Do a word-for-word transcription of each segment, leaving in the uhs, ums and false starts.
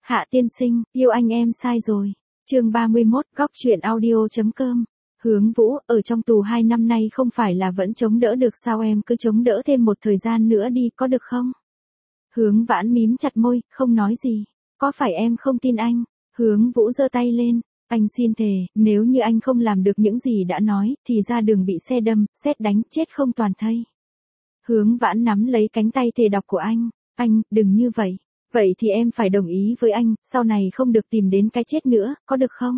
Hạ tiên sinh, yêu anh em sai rồi. Chương ba mươi mốt, góc truyện audio chấm com. Hướng Vũ, ở trong tù hai năm nay không phải là vẫn chống đỡ được sao, em cứ chống đỡ thêm một thời gian nữa đi, có được không? Hướng Vãn mím chặt môi, không nói gì. Có phải em không tin anh? Hướng Vũ giơ tay lên. Anh xin thề, nếu như anh không làm được những gì đã nói, thì ra đường bị xe đâm, sét đánh, chết không toàn thây. Hướng Vãn nắm lấy cánh tay thề độc của anh. Anh, đừng như vậy. Vậy thì em phải đồng ý với anh, sau này không được tìm đến cái chết nữa, có được không?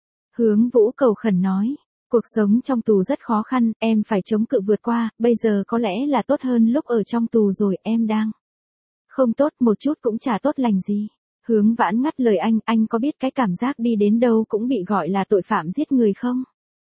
Hướng Vũ cầu khẩn nói. Cuộc sống trong tù rất khó khăn, em phải chống cự vượt qua, bây giờ có lẽ là tốt hơn lúc ở trong tù rồi, em đang không tốt, một chút cũng chả tốt lành gì. Hướng Vãn ngắt lời anh, anh có biết cái cảm giác đi đến đâu cũng bị gọi là tội phạm giết người không?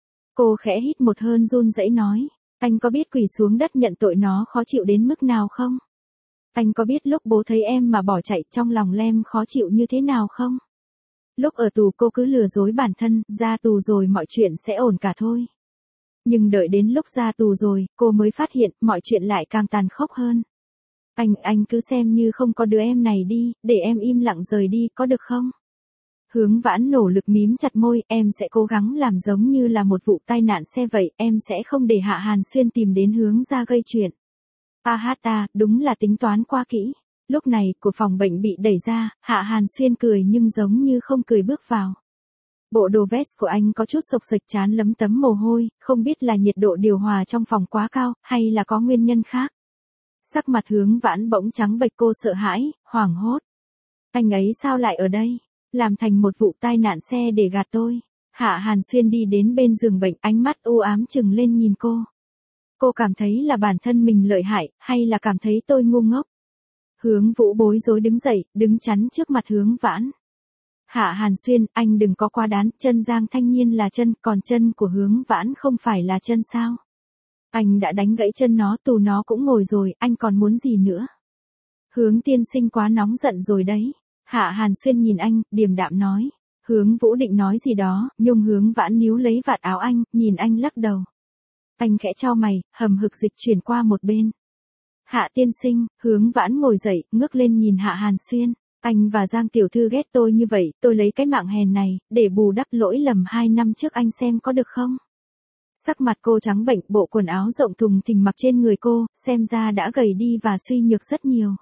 Cô khẽ hít một hơi run rẩy nói, anh có biết quỳ xuống đất nhận tội nó khó chịu đến mức nào không? Anh có biết lúc bố thấy em mà bỏ chạy trong lòng Lem khó chịu như thế nào không? Lúc ở tù cô cứ lừa dối bản thân, ra tù rồi mọi chuyện sẽ ổn cả thôi. Nhưng đợi đến lúc ra tù rồi, cô mới phát hiện mọi chuyện lại càng tàn khốc hơn. Anh, anh cứ xem như không có đứa em này đi, để em im lặng rời đi, có được không? Hướng Vãn nỗ lực mím chặt môi, em sẽ cố gắng làm giống như là một vụ tai nạn xe vậy, em sẽ không để Hạ Hàn Xuyên tìm đến Hướng ra gây chuyện. A hát ta, đúng là tính toán qua kỹ. Lúc này, của phòng bệnh bị đẩy ra, Hạ Hàn Xuyên cười nhưng giống như không cười bước vào. Bộ đồ vest của anh có chút xộc xệch, trán lấm tấm mồ hôi, không biết là nhiệt độ điều hòa trong phòng quá cao, hay là có nguyên nhân khác. Sắc mặt Hướng Vãn bỗng trắng bệch, cô sợ hãi, hoảng hốt. Anh ấy sao lại ở đây? Làm thành một vụ tai nạn xe để gạt tôi. Hạ Hàn Xuyên đi đến bên giường bệnh, ánh mắt u ám trừng lên nhìn cô. Cô cảm thấy là bản thân mình lợi hại, hay là cảm thấy tôi ngu ngốc? Hướng Vũ bối rối đứng dậy, đứng chắn trước mặt Hướng Vãn. Hạ Hàn Xuyên, anh đừng có quá đán, chân Giang Thanh Nhiên là chân, còn chân của Hướng Vãn không phải là chân sao? Anh đã đánh gãy chân nó, tù nó cũng ngồi rồi, anh còn muốn gì nữa? Hướng tiên sinh quá nóng giận rồi đấy. Hạ Hàn Xuyên nhìn anh, điềm đạm nói. Hướng Vũ định nói gì đó, nhưng Hướng Vãn níu lấy vạt áo anh, nhìn anh lắc đầu. Anh khẽ chau mày, hầm hực dịch chuyển qua một bên. Hạ tiên sinh, Hướng Vãn ngồi dậy, ngước lên nhìn Hạ Hàn Xuyên. Anh và Giang tiểu thư ghét tôi như vậy, tôi lấy cái mạng hèn này, để bù đắp lỗi lầm hai năm trước anh xem có được không? Sắc mặt cô trắng bệnh, bộ quần áo rộng thùng thình mặc trên người cô, xem ra đã gầy đi và suy nhược rất nhiều.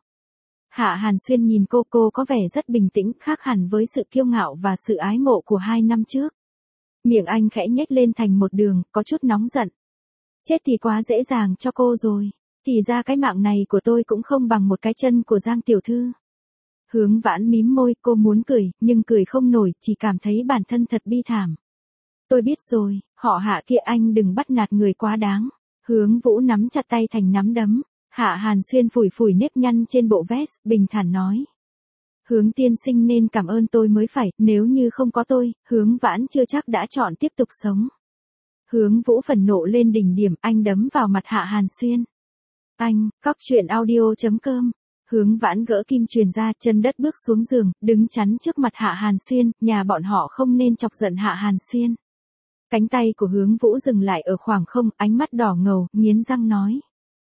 Hạ Hàn Xuyên nhìn cô, cô có vẻ rất bình tĩnh, khác hẳn với sự kiêu ngạo và sự ái mộ của hai năm trước. Miệng anh khẽ nhếch lên thành một đường, có chút nóng giận. Chết thì quá dễ dàng cho cô rồi, thì ra cái mạng này của tôi cũng không bằng một cái chân của Giang tiểu thư. Hướng Vãn mím môi, cô muốn cười, nhưng cười không nổi, chỉ cảm thấy bản thân thật bi thảm. Tôi biết rồi, họ Hạ kia, anh đừng bắt nạt người quá đáng. Hướng Vũ nắm chặt tay thành nắm đấm. Hạ Hàn Xuyên phủi phủi nếp nhăn trên bộ vest, bình thản nói. Hướng tiên sinh nên cảm ơn tôi mới phải, nếu như không có tôi, Hướng Vãn chưa chắc đã chọn tiếp tục sống. Hướng Vũ phẫn nộ lên đỉnh điểm, anh đấm vào mặt Hạ Hàn Xuyên. Anh, góc truyện audio chấm com. Hướng Vãn gỡ kim truyền ra, chân đất bước xuống giường, đứng chắn trước mặt Hạ Hàn Xuyên, nhà bọn họ không nên chọc giận Hạ Hàn Xuyên. Cánh tay của Hướng Vũ dừng lại ở khoảng không, ánh mắt đỏ ngầu, nghiến răng nói.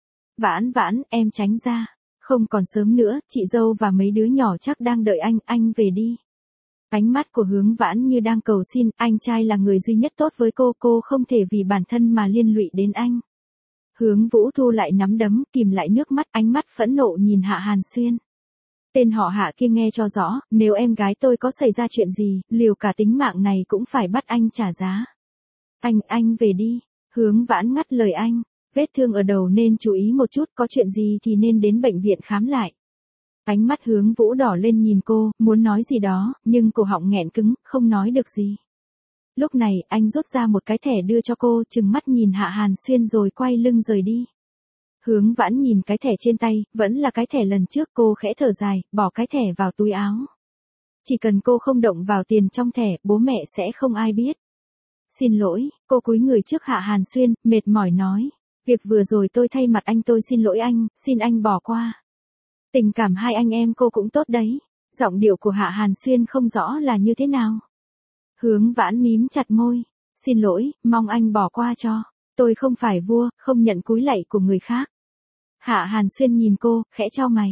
Vãn Vãn, em tránh ra. Không còn sớm nữa, chị dâu và mấy đứa nhỏ chắc đang đợi anh, anh về đi. Ánh mắt của Hướng Vãn như đang cầu xin, anh trai là người duy nhất tốt với cô, cô không thể vì bản thân mà liên lụy đến anh. Hướng Vũ thu lại nắm đấm, kìm lại nước mắt, ánh mắt phẫn nộ nhìn Hạ Hàn Xuyên. Tên họ Hạ kia nghe cho rõ, nếu em gái tôi có xảy ra chuyện gì, liều cả tính mạng này cũng phải bắt anh trả giá. Anh, anh về đi. Hướng Vãn ngắt lời anh. Vết thương ở đầu nên chú ý một chút, có chuyện gì thì nên đến bệnh viện khám lại. Ánh mắt Hướng Vũ đỏ lên nhìn cô, muốn nói gì đó, nhưng cổ họng nghẹn cứng, không nói được gì. Lúc này, anh rút ra một cái thẻ đưa cho cô, trừng mắt nhìn Hạ Hàn Xuyên rồi quay lưng rời đi. Hướng Vãn nhìn cái thẻ trên tay, vẫn là cái thẻ lần trước, cô khẽ thở dài, bỏ cái thẻ vào túi áo. Chỉ cần cô không động vào tiền trong thẻ, bố mẹ sẽ không ai biết. Xin lỗi, cô cúi người trước Hạ Hàn Xuyên, mệt mỏi nói. Việc vừa rồi tôi thay mặt anh, tôi xin lỗi anh, xin anh bỏ qua. Tình cảm hai anh em cô cũng tốt đấy. Giọng điệu của Hạ Hàn Xuyên không rõ là như thế nào. Hướng Vãn mím chặt môi. Xin lỗi, mong anh bỏ qua cho. Tôi không phải vua, không nhận cúi lạy của người khác. Hạ Hàn Xuyên nhìn cô, khẽ chau mày.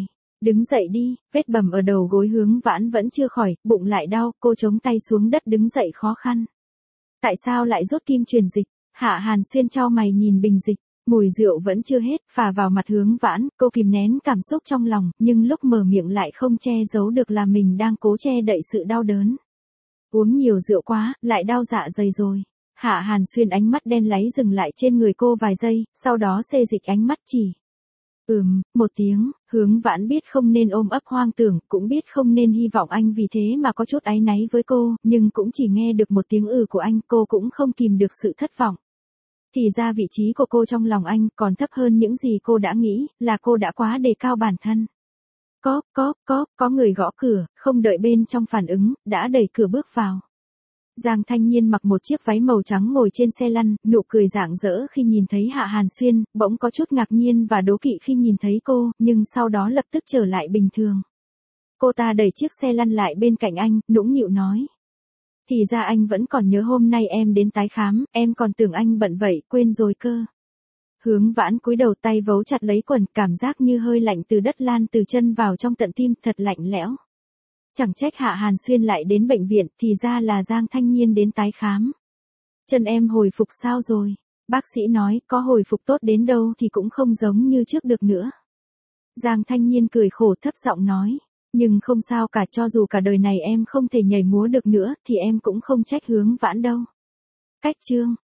Đứng dậy đi, vết bầm ở đầu gối Hướng Vãn vẫn chưa khỏi, bụng lại đau, cô chống tay xuống đất đứng dậy khó khăn. Tại sao lại rút kim truyền dịch? Hạ Hàn Xuyên chau mày nhìn bình dịch, mùi rượu vẫn chưa hết, phả vào mặt Hướng Vãn, cô kìm nén cảm xúc trong lòng, nhưng lúc mở miệng lại không che giấu được là mình đang cố che đậy sự đau đớn. Uống nhiều rượu quá, lại đau dạ dày rồi. Hạ Hàn Xuyên ánh mắt đen láy dừng lại trên người cô vài giây, sau đó xê dịch ánh mắt chỉ. Ừm, một tiếng, Hướng Vãn biết không nên ôm ấp hoang tưởng, cũng biết không nên hy vọng anh vì thế mà có chút áy náy với cô, nhưng cũng chỉ nghe được một tiếng ừ của anh, cô cũng không kìm được sự thất vọng. Thì ra vị trí của cô trong lòng anh còn thấp hơn những gì cô đã nghĩ, là cô đã quá đề cao bản thân. Có, có, có, có người gõ cửa, không đợi bên trong phản ứng, đã đẩy cửa bước vào. Giang Thanh Nhiên mặc một chiếc váy màu trắng ngồi trên xe lăn, nụ cười rạng rỡ khi nhìn thấy Hạ Hàn Xuyên, bỗng có chút ngạc nhiên và đố kỵ khi nhìn thấy cô, nhưng sau đó lập tức trở lại bình thường. Cô ta đẩy chiếc xe lăn lại bên cạnh anh, nũng nịu nói. Thì ra anh vẫn còn nhớ hôm nay em đến tái khám, em còn tưởng anh bận vậy, quên rồi cơ. Hướng Vãn cúi đầu tay vấu chặt lấy quần, cảm giác như hơi lạnh từ đất lan từ chân vào trong tận tim, thật lạnh lẽo. Chẳng trách Hạ Hàn Xuyên lại đến bệnh viện, thì ra là Giang Thanh Nhiên đến tái khám. Chân em hồi phục sao rồi? Bác sĩ nói, có hồi phục tốt đến đâu thì cũng không giống như trước được nữa. Giang Thanh Nhiên cười khổ thấp giọng nói, nhưng không sao cả, cho dù cả đời này em không thể nhảy múa được nữa, thì em cũng không trách Hướng Vãn đâu. Cách chương